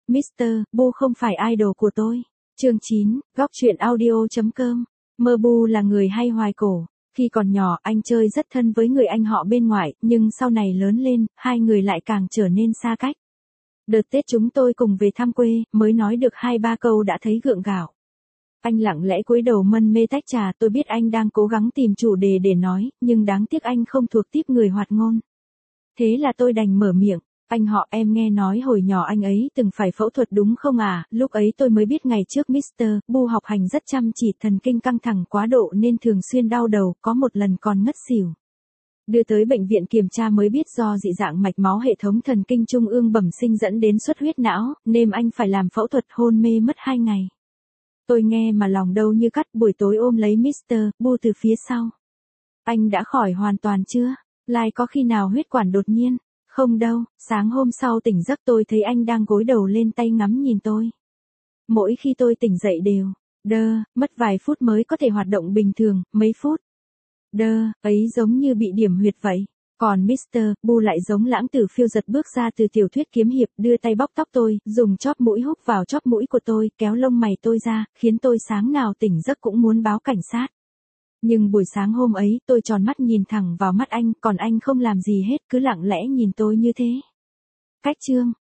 Mr. Bu không phải idol của tôi. Chương 9, góc truyện audio.com. Mơ Bu là người hay hoài cổ. Khi còn nhỏ anh chơi rất thân với người anh họ bên ngoại, nhưng sau này lớn lên, hai người lại càng trở nên xa cách. Đợt Tết chúng tôi cùng về thăm quê, mới nói được 2-3 câu đã thấy gượng gạo. Anh lặng lẽ cúi đầu mân mê tách trà, tôi biết anh đang cố gắng tìm chủ đề để nói, nhưng đáng tiếc anh không thuộc típ người hoạt ngôn. Thế là tôi đành mở miệng, anh họ em nghe nói hồi nhỏ anh ấy từng phải phẫu thuật đúng không à, lúc ấy tôi mới biết ngày trước Mr. Bu học hành rất chăm chỉ, thần kinh căng thẳng quá độ nên thường xuyên đau đầu, có một lần còn ngất xỉu. Đưa tới bệnh viện kiểm tra mới biết do dị dạng mạch máu hệ thống thần kinh trung ương bẩm sinh dẫn đến xuất huyết não, nên anh phải làm phẫu thuật, hôn mê mất 2 ngày. Tôi nghe mà lòng đau như cắt, buổi tối ôm lấy Mr. Bu từ phía sau. Anh đã khỏi hoàn toàn chưa? Lai có khi nào huyết quản đột nhiên? Không đâu, sáng hôm sau tỉnh giấc tôi thấy anh đang gối đầu lên tay ngắm nhìn tôi. Mỗi khi tôi tỉnh dậy đều, mất vài phút mới có thể hoạt động bình thường, mấy phút. Ấy giống như bị điểm huyệt vậy. Còn Mr. Bu lại giống lãng tử phiêu giật bước ra từ tiểu thuyết kiếm hiệp, đưa tay bóc tóc tôi, dùng chóp mũi hút vào chóp mũi của tôi, kéo lông mày tôi ra, khiến tôi sáng nào tỉnh giấc cũng muốn báo cảnh sát. Nhưng buổi sáng hôm ấy, tôi tròn mắt nhìn thẳng vào mắt anh, còn anh không làm gì hết, cứ lặng lẽ nhìn tôi như thế. Cách chương